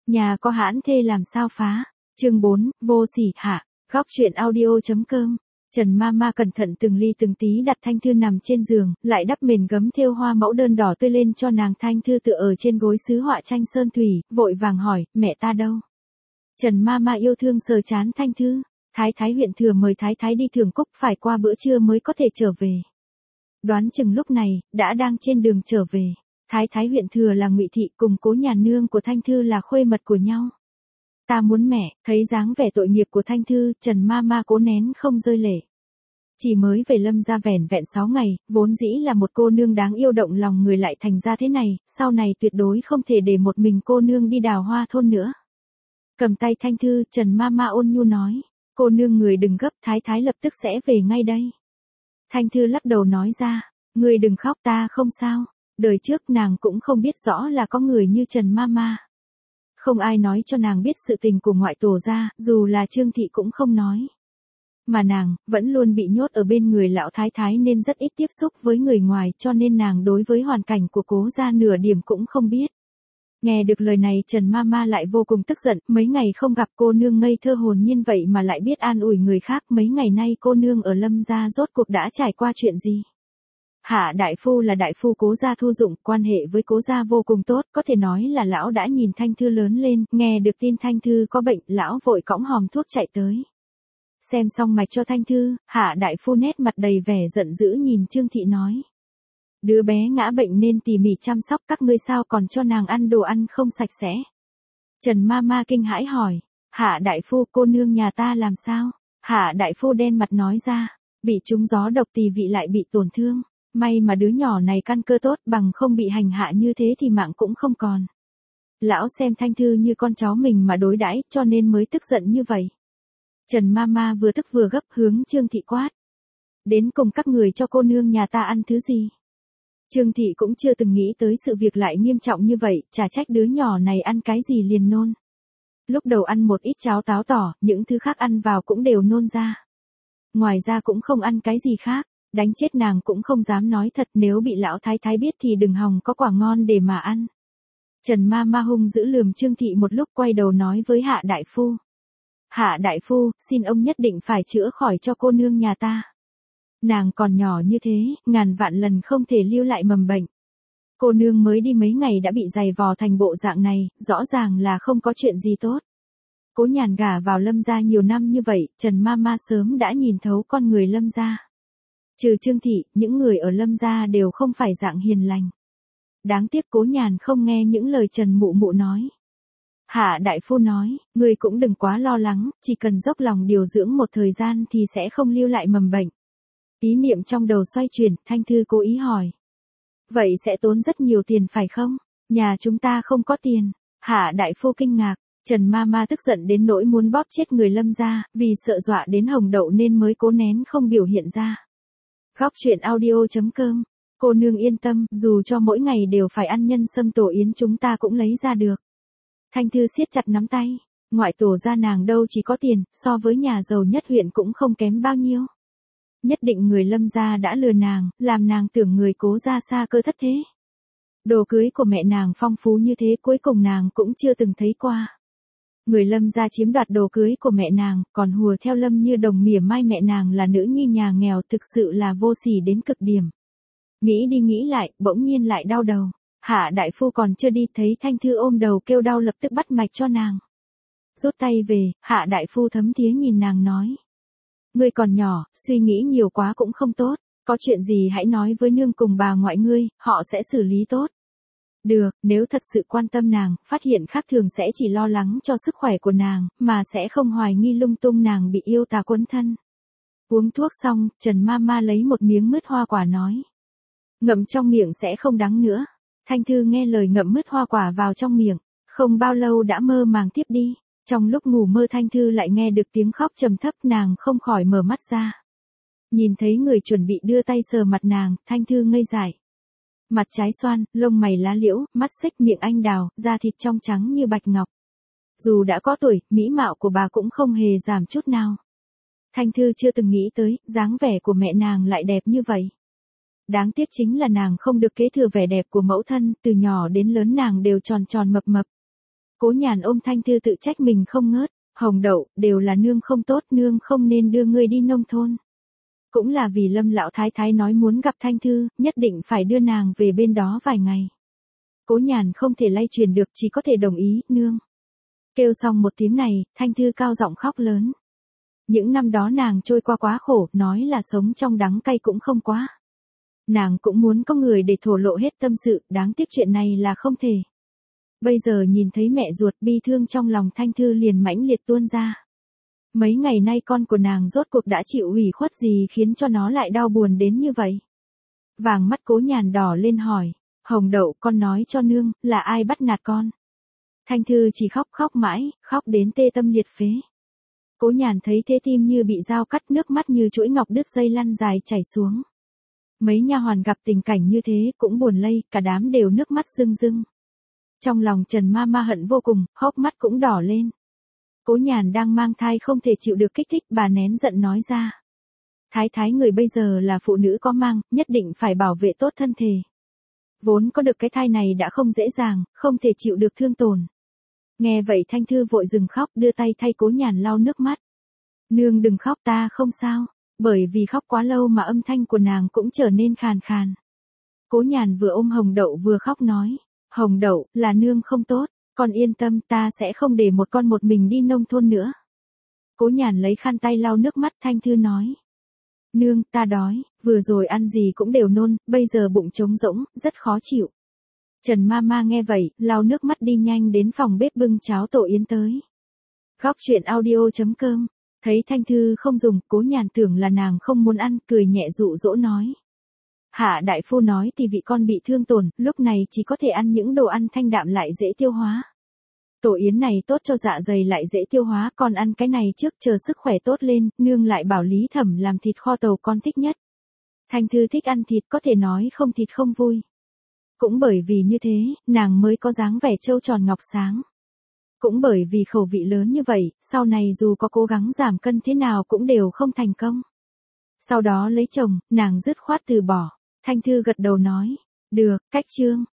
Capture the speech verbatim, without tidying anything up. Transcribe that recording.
Nhà có hãn thê làm sao phá. Chương bốn, vô sỉ hạ. Góc truyện audio.com. Trần Mama cẩn thận từng ly từng tí đặt Thanh Thư nằm trên giường, lại đắp mền gấm thêu hoa mẫu đơn đỏ tươi lên cho nàng. Thanh Thư tựa ở trên gối sứ họa tranh sơn thủy, vội vàng hỏi, mẹ ta đâu? Trần Mama yêu thương sờ chán Thanh Thư. Thái thái huyện thừa mời thái thái đi thưởng cúc, phải qua bữa trưa mới có thể trở về. Đoán chừng lúc này, đã đang trên đường trở về. Thái thái huyện thừa là Ngụy Thị, cùng cố nhà nương của Thanh Thư là khuê mật của nhau. Ta muốn mẹ. Thấy dáng vẻ tội nghiệp của Thanh Thư, Trần Mama cố nén không rơi lệ. Chỉ mới về Lâm gia vẻn vẹn sáu ngày, vốn dĩ là một cô nương đáng yêu động lòng người lại thành ra thế này, sau này tuyệt đối không thể để một mình cô nương đi đào hoa thôn nữa. Cầm tay Thanh Thư, Trần Mama ôn nhu nói, cô nương người đừng gấp, thái thái lập tức sẽ về ngay đây. Thanh Thư lắc đầu nói ra, người đừng khóc, ta không sao. Đời trước nàng cũng không biết rõ là có người như Trần Mama. Không ai nói cho nàng biết sự tình của ngoại tổ gia, dù là Trương Thị cũng không nói. Mà nàng, vẫn luôn bị nhốt ở bên người lão thái thái nên rất ít tiếp xúc với người ngoài, cho nên nàng đối với hoàn cảnh của cố gia nửa điểm cũng không biết. Nghe được lời này Trần Mama lại vô cùng tức giận, mấy ngày không gặp cô nương ngây thơ hồn nhiên vậy mà lại biết an ủi người khác, mấy ngày nay cô nương ở Lâm gia rốt cuộc đã trải qua chuyện gì? Hạ đại phu là đại phu cố gia Thu Dụng, quan hệ với cố gia vô cùng tốt, có thể nói là lão đã nhìn Thanh Thư lớn lên, nghe được tin Thanh Thư có bệnh, lão vội cõng hòm thuốc chạy tới. Xem xong mạch cho Thanh Thư, Hạ đại phu nét mặt đầy vẻ giận dữ nhìn Trương Thị nói. Đứa bé ngã bệnh nên tỉ mỉ chăm sóc, các ngươi sao còn cho nàng ăn đồ ăn không sạch sẽ? Trần Mama kinh hãi hỏi, Hạ đại phu, cô nương nhà ta làm sao? Hạ đại phu đen mặt nói ra, bị trúng gió độc tỳ vị lại bị tổn thương. May mà đứa nhỏ này căn cơ tốt, bằng không bị hành hạ như thế thì mạng cũng không còn. Lão xem Thanh Thư như con cháu mình mà đối đãi, cho nên mới tức giận như vậy. Trần Mama vừa tức vừa gấp hướng Trương Thị quát. Đến cùng các người cho cô nương nhà ta ăn thứ gì? Trương Thị cũng chưa từng nghĩ tới sự việc lại nghiêm trọng như vậy, chả trách đứa nhỏ này ăn cái gì liền nôn. Lúc đầu ăn một ít cháo táo tỏ, những thứ khác ăn vào cũng đều nôn ra. Ngoài ra cũng không ăn cái gì khác. Đánh chết nàng cũng không dám nói thật, nếu bị lão thái thái biết thì đừng hòng có quả ngon để mà ăn. Trần Mama hung giữ lườm Trương Thị một lúc, quay đầu nói với Hạ đại phu. Hạ đại phu, xin ông nhất định phải chữa khỏi cho cô nương nhà ta. Nàng còn nhỏ như thế, ngàn vạn lần không thể lưu lại mầm bệnh. Cô nương mới đi mấy ngày đã bị giày vò thành bộ dạng này, rõ ràng là không có chuyện gì tốt. Cố Nhàn gả vào Lâm gia nhiều năm như vậy, Trần Mama sớm đã nhìn thấu con người Lâm gia. Trừ Trương Thị, những người ở Lâm gia đều không phải dạng hiền lành. Đáng tiếc Cố Nhàn không nghe những lời Trần Mụ Mụ nói. Hạ đại phu nói, người cũng đừng quá lo lắng, chỉ cần dốc lòng điều dưỡng một thời gian thì sẽ không lưu lại mầm bệnh. Ý niệm trong đầu xoay chuyển, Thanh Thư cố ý hỏi. Vậy sẽ tốn rất nhiều tiền phải không? Nhà chúng ta không có tiền. Hạ đại phu kinh ngạc, Trần Mama tức giận đến nỗi muốn bóp chết người Lâm gia, vì sợ dọa đến hồng đậu nên mới cố nén không biểu hiện ra. Góc truyện audio.com. Cô nương yên tâm, dù cho mỗi ngày đều phải ăn nhân sâm tổ yến chúng ta cũng lấy ra được. Thanh Thư siết chặt nắm tay, ngoại tổ gia nàng đâu chỉ có tiền, so với nhà giàu nhất huyện cũng không kém bao nhiêu. Nhất định người Lâm gia đã lừa nàng, làm nàng tưởng người Cố gia xa cơ thất thế. Đồ cưới của mẹ nàng phong phú như thế cuối cùng nàng cũng chưa từng thấy qua. Người Lâm gia chiếm đoạt đồ cưới của mẹ nàng, còn hùa theo Lâm Như Đồng mỉa mai mẹ nàng là nữ nhi nhà nghèo, thực sự là vô sỉ đến cực điểm. Nghĩ đi nghĩ lại, bỗng nhiên lại đau đầu. Hạ đại phu còn chưa đi thấy Thanh Thư ôm đầu kêu đau lập tức bắt mạch cho nàng. Rút tay về, Hạ đại phu thấm thía nhìn nàng nói. Ngươi còn nhỏ, suy nghĩ nhiều quá cũng không tốt, có chuyện gì hãy nói với nương cùng bà ngoại ngươi, họ sẽ xử lý tốt. Được, nếu thật sự quan tâm nàng, phát hiện khác thường sẽ chỉ lo lắng cho sức khỏe của nàng, mà sẽ không hoài nghi lung tung nàng bị yêu tà quấn thân. Uống thuốc xong, Trần Mama lấy một miếng mứt hoa quả nói. Ngậm trong miệng sẽ không đắng nữa. Thanh Thư nghe lời ngậm mứt hoa quả vào trong miệng, không bao lâu đã mơ màng tiếp đi. Trong lúc ngủ mơ Thanh Thư lại nghe được tiếng khóc trầm thấp, nàng không khỏi mở mắt ra. Nhìn thấy người chuẩn bị đưa tay sờ mặt nàng, Thanh Thư ngây dại. Mặt trái xoan, lông mày lá liễu, mắt xích, miệng anh đào, da thịt trong trắng như bạch ngọc. Dù đã có tuổi, mỹ mạo của bà cũng không hề giảm chút nào. Thanh Thư chưa từng nghĩ tới, dáng vẻ của mẹ nàng lại đẹp như vậy. Đáng tiếc chính là nàng không được kế thừa vẻ đẹp của mẫu thân, từ nhỏ đến lớn nàng đều tròn tròn mập mập. Cố Nhàn ôm Thanh Thư tự trách mình không ngớt, Hồng Đậu, đều là nương không tốt, nương không nên đưa ngươi đi nông thôn. Cũng là vì Lâm lão thái thái nói muốn gặp Thanh Thư, nhất định phải đưa nàng về bên đó vài ngày. Cố Nhàn không thể lay truyền được, chỉ có thể đồng ý, nương. Kêu xong một tiếng này, Thanh Thư cao giọng khóc lớn. Những năm đó nàng trôi qua quá khổ, nói là sống trong đắng cay cũng không quá. Nàng cũng muốn có người để thổ lộ hết tâm sự, đáng tiếc chuyện này là không thể. Bây giờ nhìn thấy mẹ ruột, bi thương trong lòng Thanh Thư liền mãnh liệt tuôn ra. Mấy ngày nay con của nàng rốt cuộc đã chịu ủy khuất gì khiến cho nó lại đau buồn đến như vậy? Vàng mắt Cố Nhàn đỏ lên hỏi, Hồng Đậu, con nói cho nương, là ai bắt nạt con? Thanh Thư chỉ khóc khóc mãi, khóc đến tê tâm liệt phế. Cố Nhàn thấy thế tim như bị dao cắt, nước mắt như chuỗi ngọc đứt dây lăn dài chảy xuống. Mấy nha hoàn gặp tình cảnh như thế cũng buồn lây, cả đám đều nước mắt rưng rưng. Trong lòng Trần ma ma hận vô cùng, hốc mắt cũng đỏ lên. Cố Nhàn đang mang thai không thể chịu được kích thích, bà nén giận nói ra. Thái thái người bây giờ là phụ nữ có mang, nhất định phải bảo vệ tốt thân thể. Vốn có được cái thai này đã không dễ dàng, không thể chịu được thương tổn. Nghe vậy Thanh Thư vội dừng khóc, đưa tay thay Cố Nhàn lau nước mắt. Nương đừng khóc, ta không sao, bởi vì khóc quá lâu mà âm thanh của nàng cũng trở nên khàn khàn. Cố Nhàn vừa ôm Hồng Đậu vừa khóc nói, Hồng Đậu, là nương không tốt, con yên tâm, ta sẽ không để một con một mình đi nông thôn nữa. Cố Nhàn lấy khăn tay lau nước mắt. Thanh Thư nói, nương, ta đói, vừa rồi ăn gì cũng đều nôn, bây giờ bụng trống rỗng, rất khó chịu. Trần ma ma nghe vậy, lau nước mắt đi nhanh đến phòng bếp bưng cháo tổ yến tới. Góc truyện audio chấm com, thấy Thanh Thư không dùng, Cố Nhàn tưởng là nàng không muốn ăn, cười nhẹ dụ dỗ nói. Hạ đại phu nói thì vị con bị thương tổn, lúc này chỉ có thể ăn những đồ ăn thanh đạm lại dễ tiêu hóa. Tổ yến này tốt cho dạ dày lại dễ tiêu hóa, con ăn cái này trước chờ sức khỏe tốt lên, nương lại bảo Lý Thẩm làm thịt kho tàu con thích nhất. Thanh Thư thích ăn thịt, có thể nói không thịt không vui. Cũng bởi vì như thế, nàng mới có dáng vẻ trâu tròn ngọc sáng. Cũng bởi vì khẩu vị lớn như vậy, sau này dù có cố gắng giảm cân thế nào cũng đều không thành công. Sau đó lấy chồng, nàng dứt khoát từ bỏ. Thanh Thư gật đầu nói, được, cách chương.